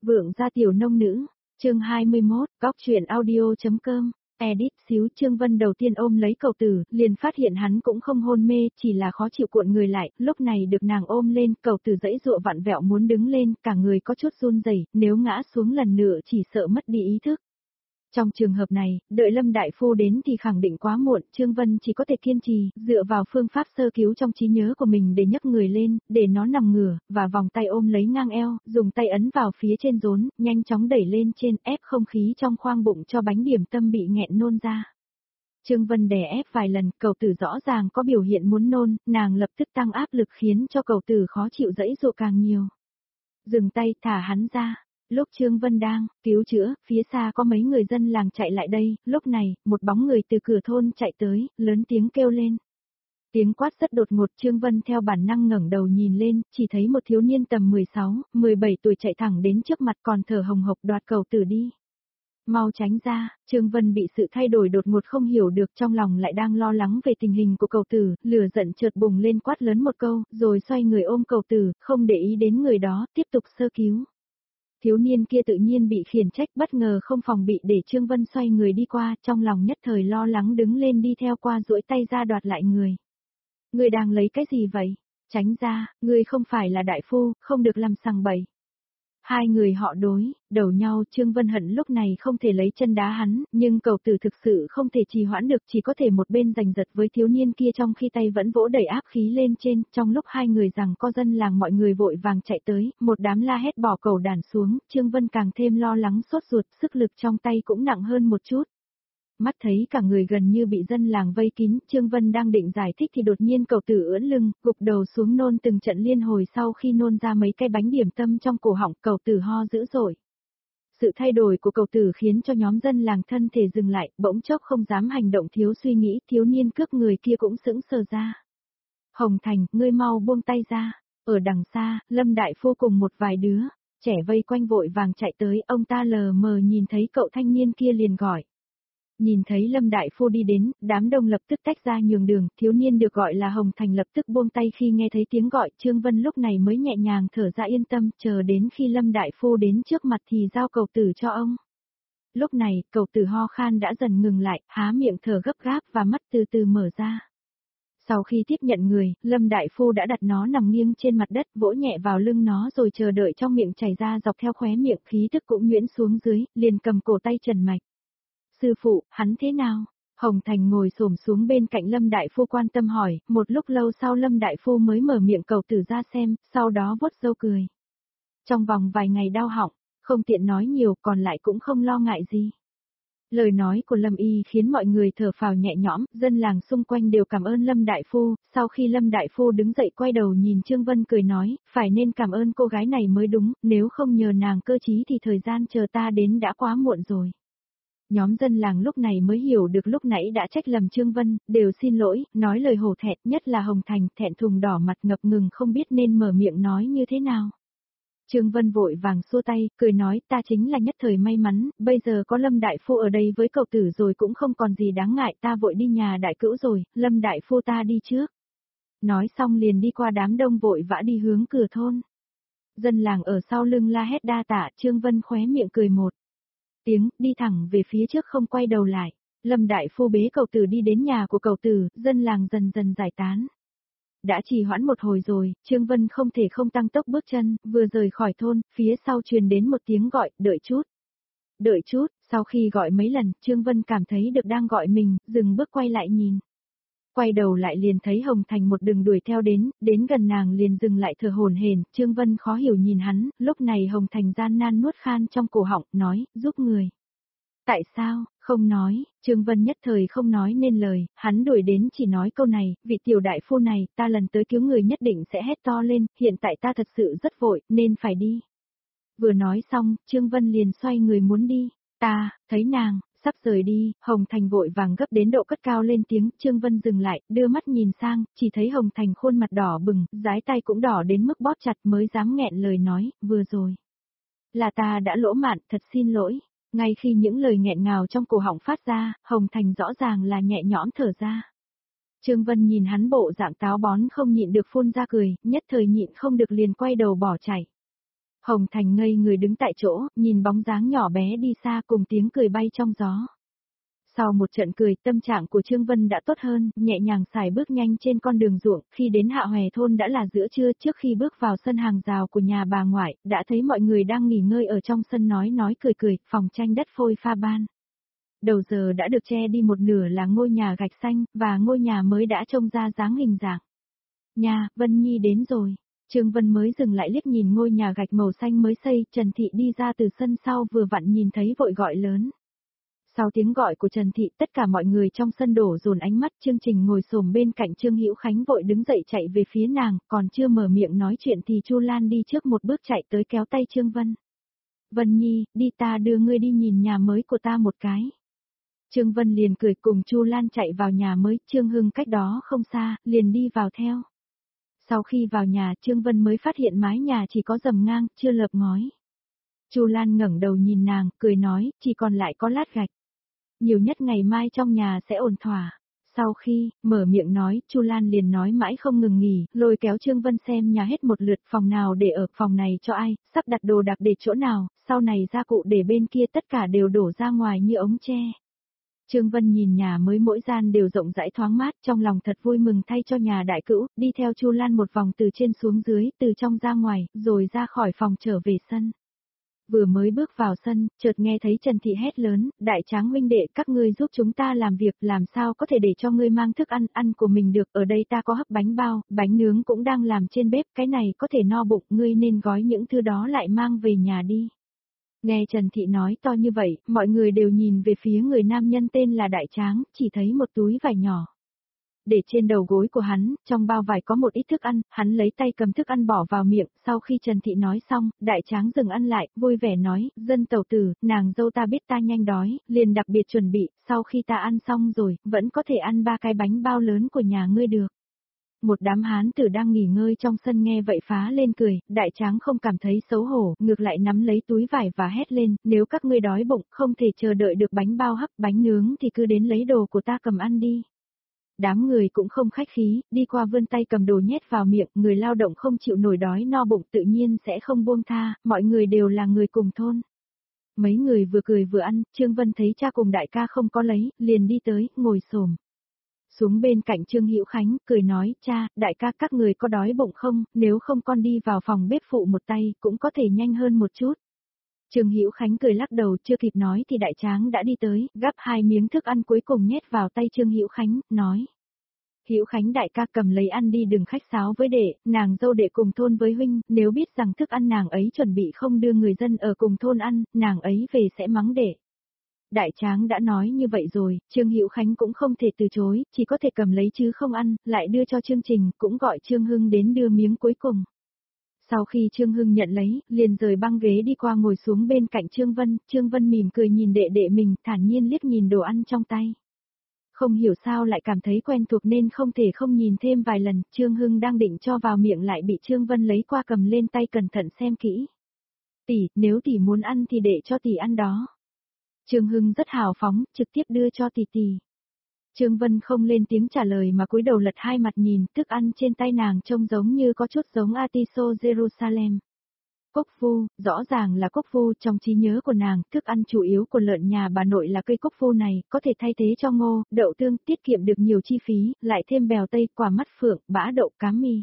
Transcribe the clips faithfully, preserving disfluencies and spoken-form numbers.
Vượng gia tiểu nông nữ, chương hai mươi mốt, góc truyện audio.com, edit xíu. Trương Vân đầu tiên ôm lấy cậu tử, liền phát hiện hắn cũng không hôn mê, chỉ là khó chịu cuộn người lại, lúc này được nàng ôm lên, cậu tử giãy giụa vặn vẹo muốn đứng lên, cả người có chút run rẩy, nếu ngã xuống lần nữa chỉ sợ mất đi ý thức. Trong trường hợp này, đợi Lâm Đại Phu đến thì khẳng định quá muộn, Trương Vân chỉ có thể kiên trì, dựa vào phương pháp sơ cứu trong trí nhớ của mình để nhấc người lên, để nó nằm ngửa, và vòng tay ôm lấy ngang eo, dùng tay ấn vào phía trên rốn, nhanh chóng đẩy lên trên, ép không khí trong khoang bụng cho bánh điểm tâm bị nghẹn nôn ra. Trương Vân đè ép vài lần, cậu tử rõ ràng có biểu hiện muốn nôn, nàng lập tức tăng áp lực khiến cho cậu tử khó chịu giãy giụa càng nhiều. Dừng tay, thả hắn ra. Lúc Trương Vân đang cứu chữa, phía xa có mấy người dân làng chạy lại đây, lúc này, một bóng người từ cửa thôn chạy tới, lớn tiếng kêu lên. Tiếng quát rất đột ngột, Trương Vân theo bản năng ngẩng đầu nhìn lên, chỉ thấy một thiếu niên tầm mười sáu, mười bảy tuổi chạy thẳng đến trước mặt còn thở hồng hộc đoạt cậu tử đi. Mau tránh ra, Trương Vân bị sự thay đổi đột ngột không hiểu được, trong lòng lại đang lo lắng về tình hình của cậu tử, lửa giận chợt bùng lên quát lớn một câu, rồi xoay người ôm cậu tử, không để ý đến người đó, tiếp tục sơ cứu. Thiếu niên kia tự nhiên bị khiển trách, bất ngờ không phòng bị để Trương Vân xoay người đi qua, trong lòng nhất thời lo lắng đứng lên đi theo qua duỗi tay ra đoạt lại người. Người đang lấy cái gì vậy? Tránh ra, người không phải là đại phu, không được làm sằng bậy. Hai người họ đối, đầu nhau, Trương Vân hận lúc này không thể lấy chân đá hắn, nhưng cậu tử thực sự không thể trì hoãn được, chỉ có thể một bên giành giật với thiếu niên kia trong khi tay vẫn vỗ đẩy áp khí lên trên, trong lúc hai người rằng co dân làng mọi người vội vàng chạy tới, một đám la hét bỏ cầu đàn xuống, Trương Vân càng thêm lo lắng sốt ruột, sức lực trong tay cũng nặng hơn một chút. Mắt thấy cả người gần như bị dân làng vây kín, Trương Vân đang định giải thích thì đột nhiên cậu tử ưỡn lưng, gục đầu xuống nôn từng trận liên hồi, sau khi nôn ra mấy cái bánh điểm tâm trong cổ họng, cậu tử ho dữ dội. Sự thay đổi của cậu tử khiến cho nhóm dân làng thân thể dừng lại, bỗng chốc không dám hành động thiếu suy nghĩ, thiếu niên cướp người kia cũng sững sờ ra. Hồng Thành, ngươi mau buông tay ra. Ở đằng xa, Lâm Đại Phu cùng một vài đứa trẻ vây quanh vội vàng chạy tới, ông ta lờ mờ nhìn thấy cậu thanh niên kia liền gọi. Nhìn thấy Lâm Đại Phu đi đến, đám đông lập tức tách ra nhường đường, thiếu niên được gọi là Hồng Thành lập tức buông tay khi nghe thấy tiếng gọi, Trương Vân lúc này mới nhẹ nhàng thở ra yên tâm, chờ đến khi Lâm Đại Phu đến trước mặt thì giao cậu tử cho ông. Lúc này, cậu tử ho khan đã dần ngừng lại, há miệng thở gấp gáp và mắt từ từ mở ra. Sau khi tiếp nhận người, Lâm Đại Phu đã đặt nó nằm nghiêng trên mặt đất, vỗ nhẹ vào lưng nó rồi chờ đợi trong miệng chảy ra dọc theo khóe miệng, khí tức cũng nhuyễn xuống dưới, liền cầm cổ tay Trần Mạch. Sư phụ, hắn thế nào? Hồng Thành ngồi xổm xuống bên cạnh Lâm Đại Phu quan tâm hỏi, một lúc lâu sau Lâm Đại Phu mới mở miệng cậu tử ra xem, sau đó vuốt râu cười. Trong vòng vài ngày đau họng, không tiện nói nhiều, còn lại cũng không lo ngại gì. Lời nói của Lâm Y khiến mọi người thở phào nhẹ nhõm, dân làng xung quanh đều cảm ơn Lâm Đại Phu, sau khi Lâm Đại Phu đứng dậy quay đầu nhìn Trương Vân cười nói, phải nên cảm ơn cô gái này mới đúng, nếu không nhờ nàng cơ trí thì thời gian chờ ta đến đã quá muộn rồi. Nhóm dân làng lúc này mới hiểu được lúc nãy đã trách lầm Trương Vân, đều xin lỗi, nói lời hổ thẹn, nhất là Hồng Thành, thẹn thùng đỏ mặt ngập ngừng không biết nên mở miệng nói như thế nào. Trương Vân vội vàng xua tay, cười nói, ta chính là nhất thời may mắn, bây giờ có Lâm Đại Phu ở đây với cậu tử rồi cũng không còn gì đáng ngại, ta vội đi nhà đại cữu rồi, Lâm Đại Phu ta đi trước. Nói xong liền đi qua đám đông vội vã đi hướng cửa thôn. Dân làng ở sau lưng la hét đa tạ, Trương Vân khóe miệng cười một tiếng, đi thẳng về phía trước không quay đầu lại. Lâm Đại Phu bế cậu tử đi đến nhà của cậu tử, dân làng dần dần giải tán. Đã trì hoãn một hồi rồi, Trương Vân không thể không tăng tốc bước chân, vừa rời khỏi thôn, phía sau truyền đến một tiếng gọi, đợi chút. Đợi chút, sau khi gọi mấy lần, Trương Vân cảm thấy được đang gọi mình, dừng bước quay lại nhìn. Quay đầu lại liền thấy Hồng Thành một đường đuổi theo đến, đến gần nàng liền dừng lại thở hổn hển, Trương Vân khó hiểu nhìn hắn, lúc này Hồng Thành gian nan nuốt khan trong cổ họng, nói, giúp người. Tại sao, không nói, Trương Vân nhất thời không nói nên lời, hắn đuổi đến chỉ nói câu này, vị tiểu đại phu này, ta lần tới cứu người nhất định sẽ hét to lên, hiện tại ta thật sự rất vội, nên phải đi. Vừa nói xong, Trương Vân liền xoay người muốn đi, ta, thấy nàng, sắp rời đi, Hồng Thành vội vàng gấp đến độ cất cao lên tiếng, Trương Vân dừng lại, đưa mắt nhìn sang, chỉ thấy Hồng Thành khuôn mặt đỏ bừng, dái tay cũng đỏ đến mức bóp chặt mới dám nghẹn lời nói, vừa rồi. Là ta đã lỗ mạn, thật xin lỗi. Ngay khi những lời nghẹn ngào trong cổ họng phát ra, Hồng Thành rõ ràng là nhẹ nhõm thở ra. Trương Vân nhìn hắn bộ dạng táo bón không nhịn được phun ra cười, nhất thời nhịn không được liền quay đầu bỏ chạy. Hồng Thành ngây người đứng tại chỗ, nhìn bóng dáng nhỏ bé đi xa cùng tiếng cười bay trong gió. Sau một trận cười, tâm trạng của Trương Vân đã tốt hơn, nhẹ nhàng xài bước nhanh trên con đường ruộng, khi đến Hạ Hòe thôn đã là giữa trưa. Trước khi bước vào sân hàng rào của nhà bà ngoại, đã thấy mọi người đang nghỉ ngơi ở trong sân nói nói cười cười, phòng tranh đất phôi pha ban. Đầu giờ đã được che đi một nửa là ngôi nhà gạch xanh, và ngôi nhà mới đã trông ra dáng hình dạng. Nhà, Vân Nhi đến rồi. Trương Vân mới dừng lại liếc nhìn ngôi nhà gạch màu xanh mới xây, Trần Thị đi ra từ sân sau vừa vặn nhìn thấy vội gọi lớn. Sau tiếng gọi của Trần Thị, tất cả mọi người trong sân đổ dồn ánh mắt. Chương Trình ngồi xổm bên cạnh Trương Hữu Khánh vội đứng dậy chạy về phía nàng, còn chưa mở miệng nói chuyện thì Chu Lan đi trước một bước chạy tới kéo tay Trương Vân. Vân Nhi, đi ta đưa ngươi đi nhìn nhà mới của ta một cái. Trương Vân liền cười cùng Chu Lan chạy vào nhà mới, Trương Hưng cách đó không xa, liền đi vào theo. Sau khi vào nhà, Trương Vân mới phát hiện mái nhà chỉ có rầm ngang, chưa lợp ngói. Chu Lan ngẩng đầu nhìn nàng, cười nói, chỉ còn lại có lát gạch. Nhiều nhất ngày mai trong nhà sẽ ổn thỏa. Sau khi mở miệng nói, Chu Lan liền nói mãi không ngừng nghỉ, lôi kéo Trương Vân xem nhà hết một lượt, phòng nào để ở, phòng này cho ai, sắp đặt đồ đạc để chỗ nào, sau này gia cụ để bên kia tất cả đều đổ ra ngoài như ống tre. Trương Vân nhìn nhà mới mỗi gian đều rộng rãi thoáng mát, trong lòng thật vui mừng thay cho nhà đại cữu, đi theo Chu Lan một vòng từ trên xuống dưới, từ trong ra ngoài, rồi ra khỏi phòng trở về sân. Vừa mới bước vào sân, chợt nghe thấy Trần Thị hét lớn, đại tráng huynh đệ, các ngươi giúp chúng ta làm việc, làm sao có thể để cho ngươi mang thức ăn, ăn của mình được, ở đây ta có hấp bánh bao, bánh nướng cũng đang làm trên bếp, cái này có thể no bụng, ngươi nên gói những thứ đó lại mang về nhà đi. Nghe Trần Thị nói to như vậy, mọi người đều nhìn về phía người nam nhân tên là Đại Tráng, chỉ thấy một túi vải nhỏ. Để trên đầu gối của hắn, trong bao vải có một ít thức ăn, hắn lấy tay cầm thức ăn bỏ vào miệng, sau khi Trần Thị nói xong, Đại Tráng dừng ăn lại, vui vẻ nói, dân tẩu tử, nàng dâu ta biết ta nhanh đói, liền đặc biệt chuẩn bị, sau khi ta ăn xong rồi, vẫn có thể ăn ba cái bánh bao lớn của nhà ngươi được. Một đám hán tử đang nghỉ ngơi trong sân nghe vậy phá lên cười, Đại Tráng không cảm thấy xấu hổ, ngược lại nắm lấy túi vải và hét lên, nếu các ngươi đói bụng, không thể chờ đợi được bánh bao hấp, bánh nướng thì cứ đến lấy đồ của ta cầm ăn đi. Đám người cũng không khách khí, đi qua vươn tay cầm đồ nhét vào miệng, người lao động không chịu nổi đói no bụng tự nhiên sẽ không buông tha, mọi người đều là người cùng thôn. Mấy người vừa cười vừa ăn, Trương Vân thấy cha cùng đại ca không có lấy, liền đi tới, ngồi xổm xuống bên cạnh Trương Hữu Khánh, cười nói, cha, đại ca các người có đói bụng không, nếu không con đi vào phòng bếp phụ một tay, cũng có thể nhanh hơn một chút. Trương Hữu Khánh cười lắc đầu, chưa kịp nói thì Đại Tráng đã đi tới, gắp hai miếng thức ăn cuối cùng nhét vào tay Trương Hữu Khánh, nói. Hữu Khánh đại ca cầm lấy ăn đi, đừng khách sáo với đệ, nàng dâu đệ cùng thôn với huynh, nếu biết rằng thức ăn nàng ấy chuẩn bị không đưa người dân ở cùng thôn ăn, nàng ấy về sẽ mắng đệ. Đại Tráng đã nói như vậy rồi, Trương Hữu Khánh cũng không thể từ chối, chỉ có thể cầm lấy chứ không ăn, lại đưa cho Trương Trình, cũng gọi Trương Hưng đến đưa miếng cuối cùng. Sau khi Trương Hưng nhận lấy, liền rời băng ghế đi qua ngồi xuống bên cạnh Trương Vân, Trương Vân mỉm cười nhìn đệ đệ mình, thản nhiên liếc nhìn đồ ăn trong tay. Không hiểu sao lại cảm thấy quen thuộc nên không thể không nhìn thêm vài lần, Trương Hưng đang định cho vào miệng lại bị Trương Vân lấy qua cầm lên tay cẩn thận xem kỹ. Tỷ, nếu tỷ muốn ăn thì để cho tỷ ăn đó. Trương Hưng rất hào phóng, trực tiếp đưa cho tỷ tỷ. Trương Vân không lên tiếng trả lời mà cúi đầu lật hai mặt nhìn, thức ăn trên tay nàng trông giống như có chút giống atiso Jerusalem. Cốc vu, rõ ràng là cốc vu, trong trí nhớ của nàng, thức ăn chủ yếu của lợn nhà bà nội là cây cốc vu này, có thể thay thế cho ngô, đậu tương, tiết kiệm được nhiều chi phí, lại thêm bèo tây, quả mắt phượng, bã đậu, cá mì.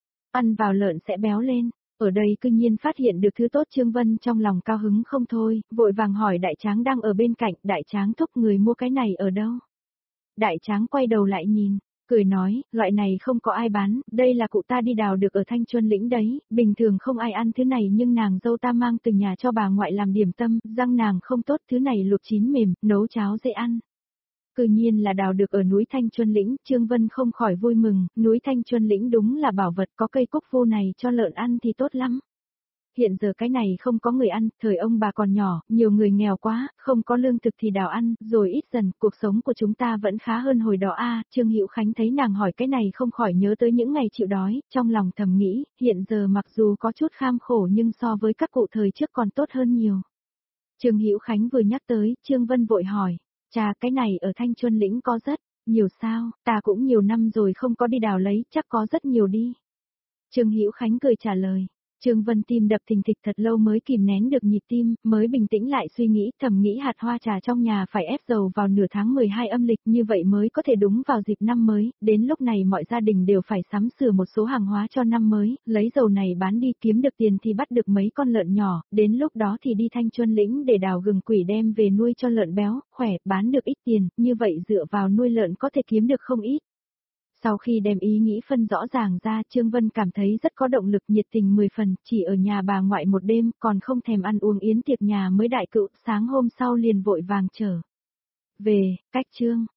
Ăn vào lợn sẽ béo lên. Ở đây cư nhiên phát hiện được thứ tốt, Trương Vân trong lòng cao hứng không thôi, vội vàng hỏi Đại Tráng đang ở bên cạnh, Đại Tráng thúc người mua cái này ở đâu? Đại Tráng quay đầu lại nhìn, cười nói, loại này không có ai bán, đây là cụ ta đi đào được ở Thanh Chuân Lĩnh đấy, bình thường không ai ăn thứ này nhưng nàng dâu ta mang từ nhà cho bà ngoại làm điểm tâm, răng nàng không tốt, thứ này luộc chín mềm, nấu cháo dễ ăn. Cư nhiên là đào được ở núi Thanh Chuân Lĩnh, Trương Vân không khỏi vui mừng, núi Thanh Chuân Lĩnh đúng là bảo vật, có cây cúc vô này cho lợn ăn thì tốt lắm. Hiện giờ cái này không có người ăn, thời ông bà còn nhỏ, nhiều người nghèo quá, không có lương thực thì đào ăn, rồi ít dần, cuộc sống của chúng ta vẫn khá hơn hồi đó a. Trương Hữu Khánh thấy nàng hỏi cái này không khỏi nhớ tới những ngày chịu đói, trong lòng thầm nghĩ, hiện giờ mặc dù có chút kham khổ nhưng so với các cụ thời trước còn tốt hơn nhiều. Trương Hữu Khánh vừa nhắc tới, Trương Vân vội hỏi, cha cái này ở Thanh Chuân Lĩnh có rất nhiều sao, ta cũng nhiều năm rồi không có đi đào lấy, chắc có rất nhiều đi. Trương Hữu Khánh cười trả lời. Trương Vân tim đập thình thịch thật lâu mới kìm nén được nhịp tim, mới bình tĩnh lại suy nghĩ, thầm nghĩ hạt hoa trà trong nhà phải ép dầu vào nửa tháng mười hai âm lịch, như vậy mới có thể đúng vào dịp năm mới, đến lúc này mọi gia đình đều phải sắm sửa một số hàng hóa cho năm mới, lấy dầu này bán đi kiếm được tiền thì bắt được mấy con lợn nhỏ, đến lúc đó thì đi Thanh Chuân lĩnh để đào gừng quỷ đem về nuôi cho lợn béo, khỏe, bán được ít tiền, như vậy dựa vào nuôi lợn có thể kiếm được không ít. Sau khi đem ý nghĩ phân rõ ràng ra, Trương Vân cảm thấy rất có động lực, nhiệt tình mười phần, chỉ ở nhà bà ngoại một đêm, còn không thèm ăn uống yến tiệc nhà mới đại cựu, sáng hôm sau liền vội vàng trở về. Cách Trương